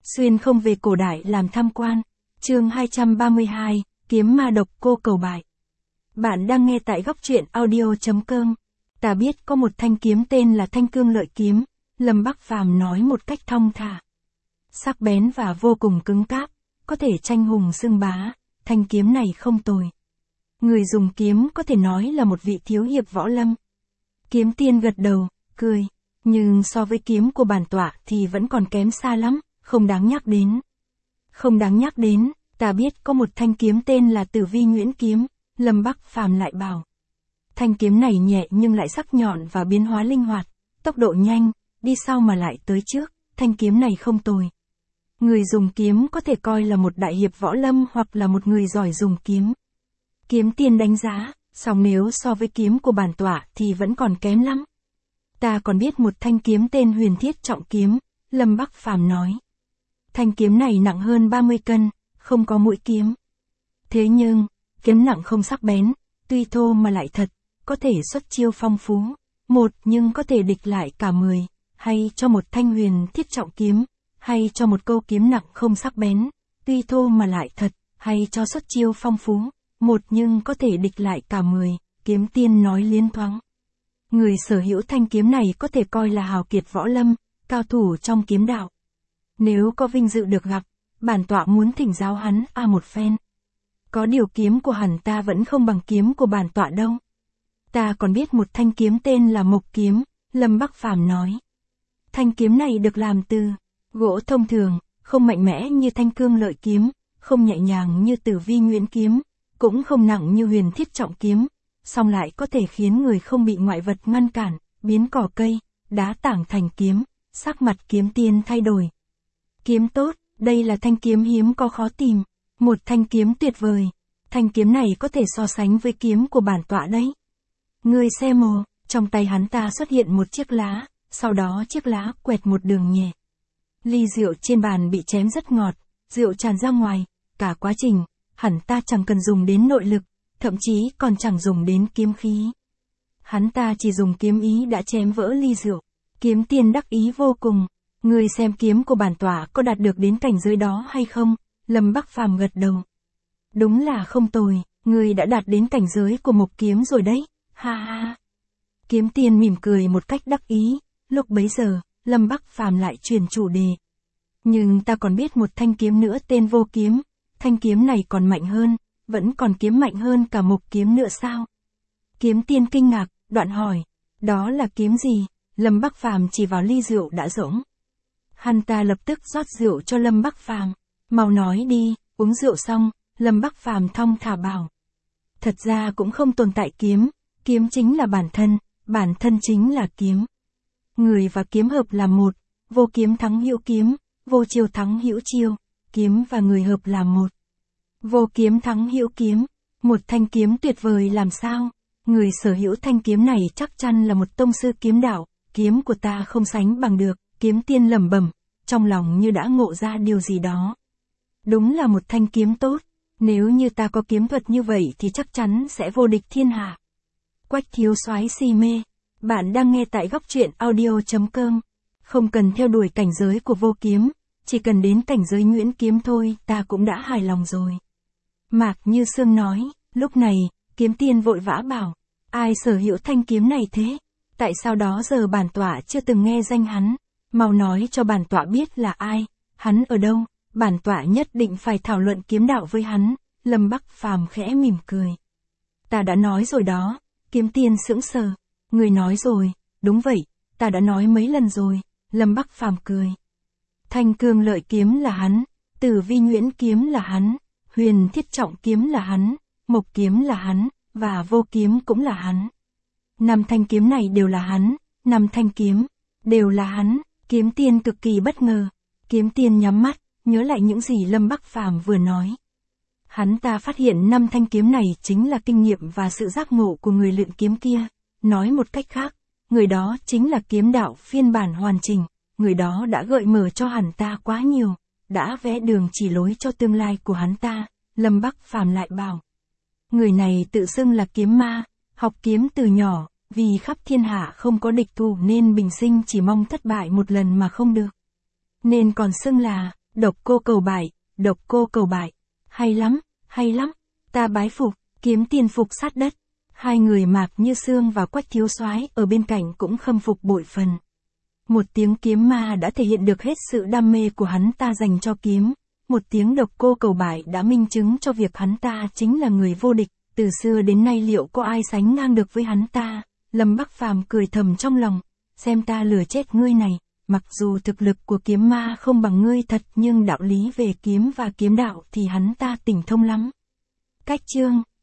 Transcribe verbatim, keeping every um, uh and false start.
Xuyên không về cổ đại làm tham quan. Chương hai trăm ba mươi hai, kiếm ma độc cô cầu bại. Bạn đang nghe tại góc truyện audio chấm com. Ta biết có một thanh kiếm tên là Thanh Cương Lợi Kiếm, Lâm Bắc Phàm nói một cách thong thả. Sắc bén và vô cùng cứng cáp, có thể tranh hùng xưng bá, thanh kiếm này không tồi. Người dùng kiếm có thể nói là một vị thiếu hiệp võ lâm. Kiếm tiên gật đầu, cười, nhưng so với kiếm của bản tọa thì vẫn còn kém xa lắm, không đáng nhắc đến. Không đáng nhắc đến, ta biết có một thanh kiếm tên là Tử Vi Nhuyễn Kiếm, Lâm Bắc Phàm lại bảo. Thanh kiếm này nhẹ nhưng lại sắc nhọn và biến hóa linh hoạt, tốc độ nhanh, đi sau mà lại tới trước, thanh kiếm này không tồi. Người dùng kiếm có thể coi là một đại hiệp võ lâm hoặc là một người giỏi dùng kiếm. Kiếm tiên đánh giá, song nếu so với kiếm của bản tọa thì vẫn còn kém lắm. Ta còn biết một thanh kiếm tên Huyền Thiết Trọng Kiếm, Lâm Bắc Phàm nói. Thanh kiếm này nặng hơn ba mươi cân, không có mũi kiếm. Thế nhưng, kiếm nặng không sắc bén, tuy thô mà lại thật, có thể xuất chiêu phong phú. Một nhưng có thể địch lại cả mười, hay cho một thanh Huyền Thiết Trọng Kiếm, hay cho một câu kiếm nặng không sắc bén, tuy thô mà lại thật, hay cho xuất chiêu phong phú. Một nhưng có thể địch lại cả mười, kiếm tiên nói liến thoáng. Người sở hữu thanh kiếm này có thể coi là hào kiệt võ lâm, cao thủ trong kiếm đạo. Nếu có vinh dự được gặp, bản tọa muốn thỉnh giáo hắn a một phen. Có điều kiếm của hắn ta vẫn không bằng kiếm của bản tọa đâu. Ta còn biết một thanh kiếm tên là Mộc Kiếm, Lâm Bắc Phàm nói. Thanh kiếm này được làm từ gỗ thông thường, không mạnh mẽ như Thanh Cương Lợi Kiếm, không nhẹ nhàng như Tử Vi Nhuyễn Kiếm, cũng không nặng như Huyền Thiết Trọng Kiếm, song lại có thể khiến người không bị ngoại vật ngăn cản, biến cỏ cây, đá tảng thành kiếm. Sắc mặt kiếm tiên thay đổi. Kiếm tốt, đây là thanh kiếm hiếm có khó tìm, một thanh kiếm tuyệt vời. Thanh kiếm này có thể so sánh với kiếm của bản tọa đấy. Ngươi xem mồ, trong tay hắn ta xuất hiện một chiếc lá, sau đó chiếc lá quẹt một đường nhẹ. Ly rượu trên bàn bị chém rất ngọt, rượu tràn ra ngoài, cả quá trình, hắn ta chẳng cần dùng đến nội lực, thậm chí còn chẳng dùng đến kiếm khí. Hắn ta chỉ dùng kiếm ý đã chém vỡ ly rượu. Kiếm tiên đắc ý vô cùng. Người xem kiếm của bản tọa có đạt được đến cảnh giới đó hay không? Lâm Bắc Phàm gật đầu. Đúng là không tồi, người đã đạt đến cảnh giới của Mộc Kiếm rồi đấy, ha ha. Kiếm tiên mỉm cười một cách đắc ý. Lúc bấy giờ, Lâm Bắc Phàm lại chuyển chủ đề. Nhưng ta còn biết một thanh kiếm nữa tên Vô Kiếm. Thanh kiếm này còn mạnh hơn, vẫn còn kiếm mạnh hơn cả Mộc Kiếm nữa sao? Kiếm tiên kinh ngạc, đoạn hỏi. Đó là kiếm gì? Lâm Bắc Phàm chỉ vào ly rượu đã rỗng. Hắn ta lập tức rót rượu cho Lâm Bắc Phàm. Mau nói đi, uống rượu xong, Lâm Bắc Phàm thong thả bảo. Thật ra cũng không tồn tại kiếm, kiếm chính là bản thân, bản thân chính là kiếm. Người và kiếm hợp làm một, vô kiếm thắng hữu kiếm, vô chiêu thắng hữu chiêu, kiếm và người hợp làm một. Vô kiếm thắng hữu kiếm, một thanh kiếm tuyệt vời làm sao? Người sở hữu thanh kiếm này chắc chắn là một tông sư kiếm đạo. Kiếm của ta không sánh bằng được, kiếm tiên lẩm bẩm, trong lòng như đã ngộ ra điều gì đó. Đúng là một thanh kiếm tốt, nếu như ta có kiếm thuật như vậy thì chắc chắn sẽ vô địch thiên hạ. Quách thiếu soái si mê, bạn đang nghe tại góc truyện audio chấm com. Không cần theo đuổi cảnh giới của Vô Kiếm, chỉ cần đến cảnh giới Nhuyễn Kiếm thôi ta cũng đã hài lòng rồi. Mạc Như Sương nói, lúc này, kiếm tiên vội vã bảo, ai sở hữu thanh kiếm này thế? Tại sao đó giờ bản tọa chưa từng nghe danh hắn? Mau nói cho bản tọa biết là ai, hắn ở đâu, bản tọa nhất định phải thảo luận kiếm đạo với hắn. Lâm Bắc Phàm khẽ mỉm cười. Ta đã nói rồi đó, kiếm tiên sững sờ. Người nói rồi, đúng vậy, ta đã nói mấy lần rồi. Lâm Bắc Phàm cười. Thanh Cương Lợi Kiếm là hắn, Tử Vi Nhuyễn Kiếm là hắn, Huyền Thiết Trọng Kiếm là hắn, Mộc Kiếm là hắn, và Vô Kiếm cũng là hắn. Năm thanh kiếm này đều là hắn, năm thanh kiếm, đều là hắn. Kiếm tiên cực kỳ bất ngờ. Kiếm tiên nhắm mắt, nhớ lại những gì Lâm Bắc Phàm vừa nói. Hắn ta phát hiện năm thanh kiếm này chính là kinh nghiệm và sự giác ngộ của người luyện kiếm kia. Nói một cách khác, người đó chính là kiếm đạo phiên bản hoàn chỉnh. Người đó đã gợi mở cho hắn ta quá nhiều, đã vẽ đường chỉ lối cho tương lai của hắn ta. Lâm Bắc Phàm lại bảo. Người này tự xưng là kiếm ma. Học kiếm từ nhỏ, vì khắp thiên hạ không có địch thủ nên bình sinh chỉ mong thất bại một lần mà không được. Nên còn xưng là Độc Cô Cầu Bại, Độc Cô Cầu Bại. Hay lắm, hay lắm. Ta bái phục, kiếm tiền phục sát đất. Hai người Mạc Như Sương và Quách thiếu soái ở bên cạnh cũng khâm phục bội phần. Một tiếng kiếm ma đã thể hiện được hết sự đam mê của hắn ta dành cho kiếm. Một tiếng Độc Cô Cầu Bại đã minh chứng cho việc hắn ta chính là người vô địch. Từ xưa đến nay liệu có ai sánh ngang được với hắn ta? Lâm Bắc Phàm cười thầm trong lòng. Xem ta lừa chết ngươi này. Mặc dù thực lực của kiếm ma không bằng ngươi thật nhưng đạo lý về kiếm và kiếm đạo thì hắn ta tỉnh thông lắm. Cách chương